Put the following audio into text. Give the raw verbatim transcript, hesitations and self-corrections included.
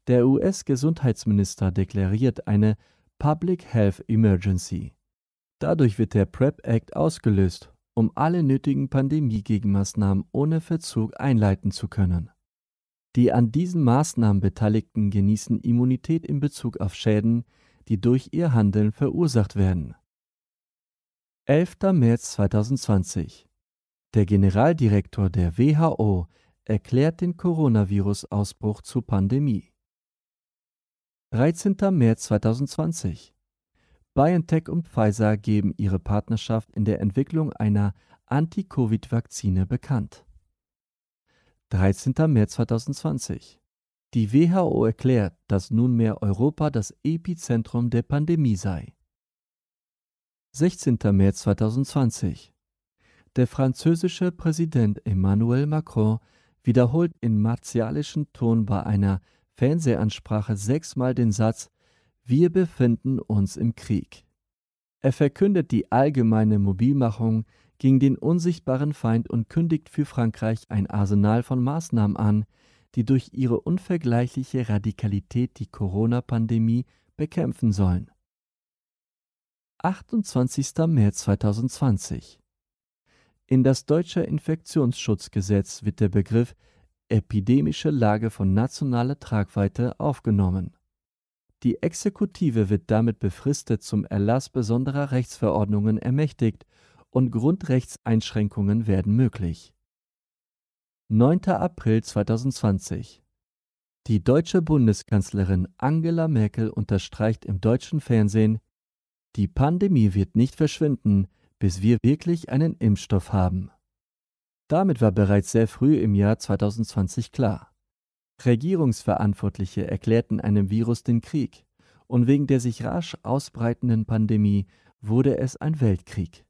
Der U S-Gesundheitsminister deklariert eine Public Health Emergency. Dadurch wird der PrEP Act ausgelöst, um alle nötigen Pandemie-Gegenmaßnahmen ohne Verzug einleiten zu können. Die an diesen Maßnahmen Beteiligten genießen Immunität in Bezug auf Schäden, die durch ihr Handeln verursacht werden. elfter März zweitausendzwanzig. Der Generaldirektor der W H O erklärt den Coronavirus-Ausbruch zur Pandemie. dreizehnter März zweitausendzwanzig. BioNTech und Pfizer geben ihre Partnerschaft in der Entwicklung einer Anti-Covid-Vakzine bekannt. dreizehnter März zweitausendzwanzig. Die W H O erklärt, dass nunmehr Europa das Epizentrum der Pandemie sei. sechzehnter März zweitausendzwanzig. Der französische Präsident Emmanuel Macron wiederholt in martialischem Ton bei einer Fernsehansprache sechsmal den Satz: Wir befinden uns im Krieg. Er verkündet die allgemeine Mobilmachung gegen den unsichtbaren Feind und kündigt für Frankreich ein Arsenal von Maßnahmen an, die durch ihre unvergleichliche Radikalität die Corona-Pandemie bekämpfen sollen. achtundzwanzigster März zweitausendzwanzig. In das deutsche Infektionsschutzgesetz wird der Begriff epidemische Lage von nationaler Tragweite aufgenommen. Die Exekutive wird damit befristet zum Erlass besonderer Rechtsverordnungen ermächtigt und Grundrechtseinschränkungen werden möglich. neunter April zweitausendzwanzig. Die deutsche Bundeskanzlerin Angela Merkel unterstreicht im deutschen Fernsehen: Die Pandemie wird nicht verschwinden, bis wir wirklich einen Impfstoff haben. Damit war bereits sehr früh im Jahr zweitausendzwanzig klar: Regierungsverantwortliche erklärten einem Virus den Krieg, und wegen der sich rasch ausbreitenden Pandemie wurde es ein Weltkrieg.